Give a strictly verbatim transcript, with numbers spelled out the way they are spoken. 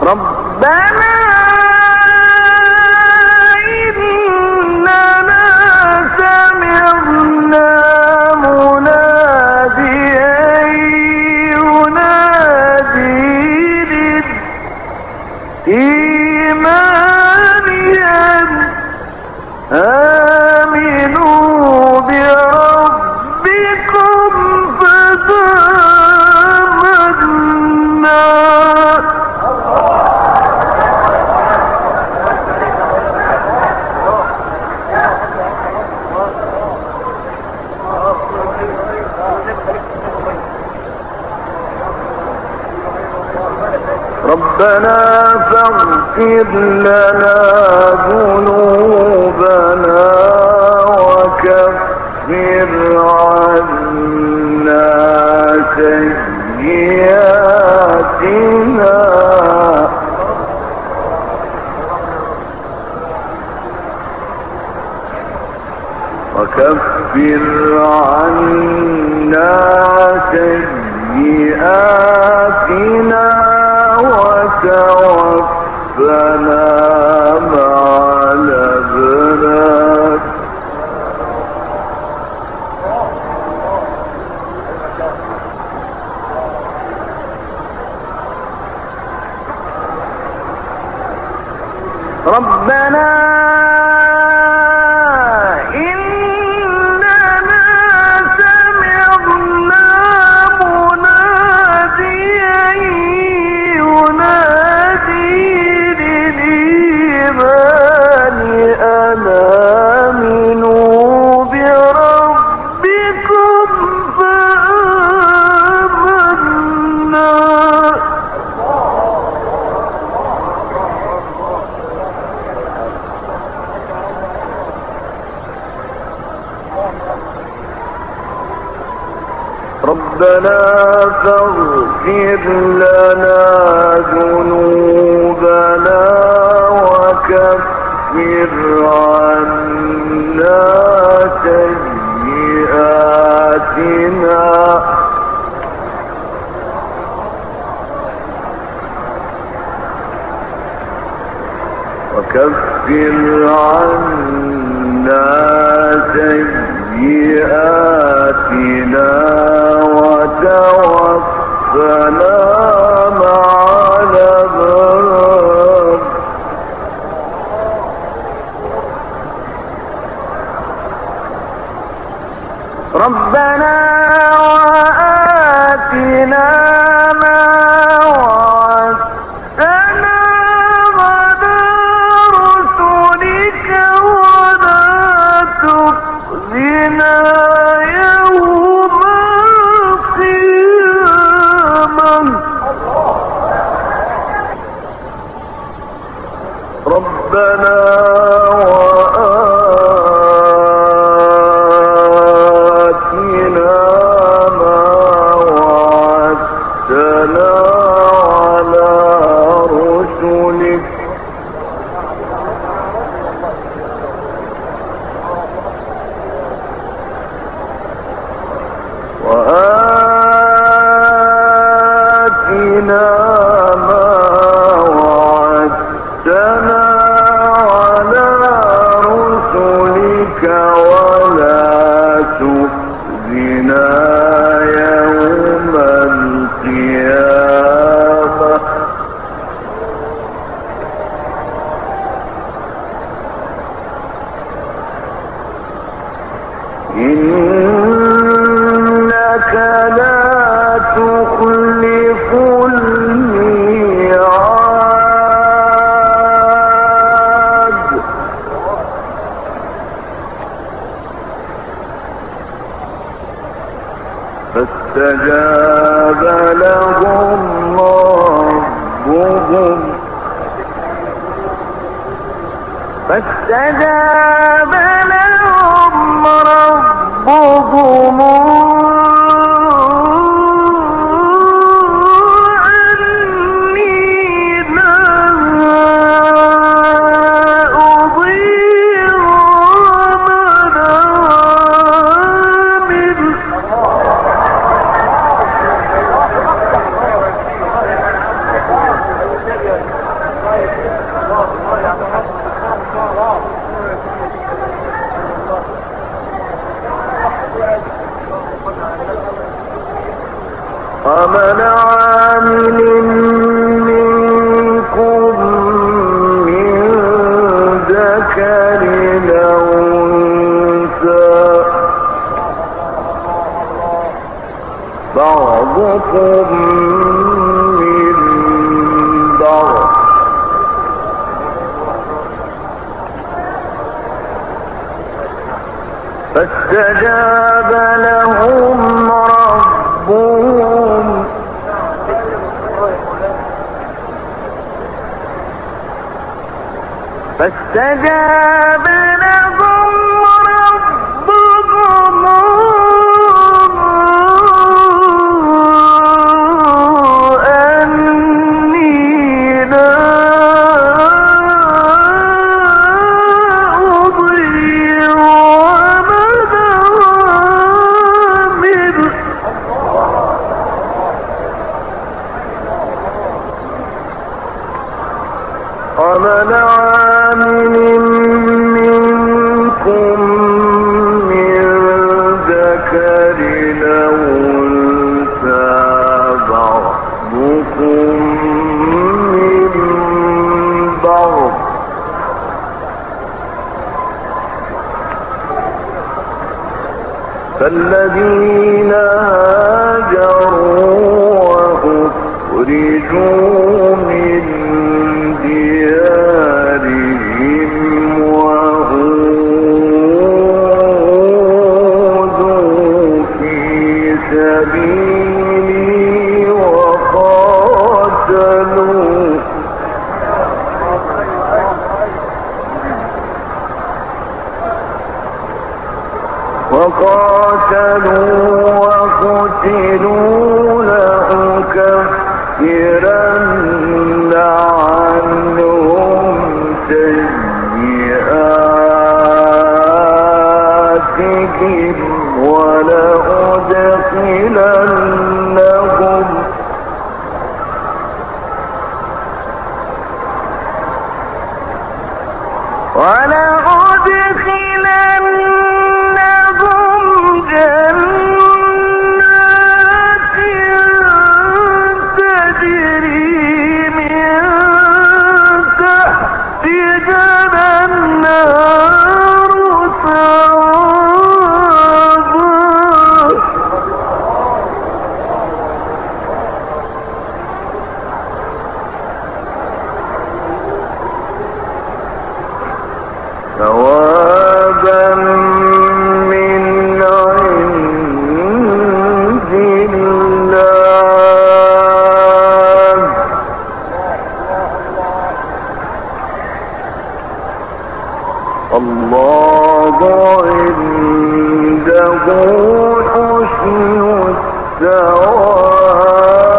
ربنا إننا سمعنا مناديا ينادي للإيمان آمنوا بربكم فآمنا. ربنا فاغفر لنا ذنوبنا وكفر عنا سيئاتنا وكفر عنا سيئاتنا وتوفنا مع الأبرار. ربنا ربنا فاغفر لنا ذنوبنا وكفر عنا سيئاتنا وكفر عنا سيئاتنا وتوفنا مع الأبرار. ربنا وآتنا ما وعدتنا على رسلك ولا تخزنا يوم ربنا وآتنا ما وعدتنا على رسلك وآتنا ما وعدتنا ولا تخزنا يوم القيامة إنك لا تخلف الميعاد. فاستجاب لهم ربهم فاستجاب لهم ربهم ذكر أو أنثى بعضكم من بعض فاستجاب لهم ربهم فاستجاب لهم ربهم أني لا أضيع عمل عامل عمل عامل منكم من ذكر أو أنثى بعضكم من بعض فالذين هاجروا وأخرجوا من ديارهم وأوذوا في سبيلي وقاتلوا وقاتلوا وقتلوا لأكفرن عنهم سيئاتهم ولأدخلنهم ولأدخلنهم جنات تجري من تحتها الأنهار ثوابا من عند الله الله عنده حسن الثواب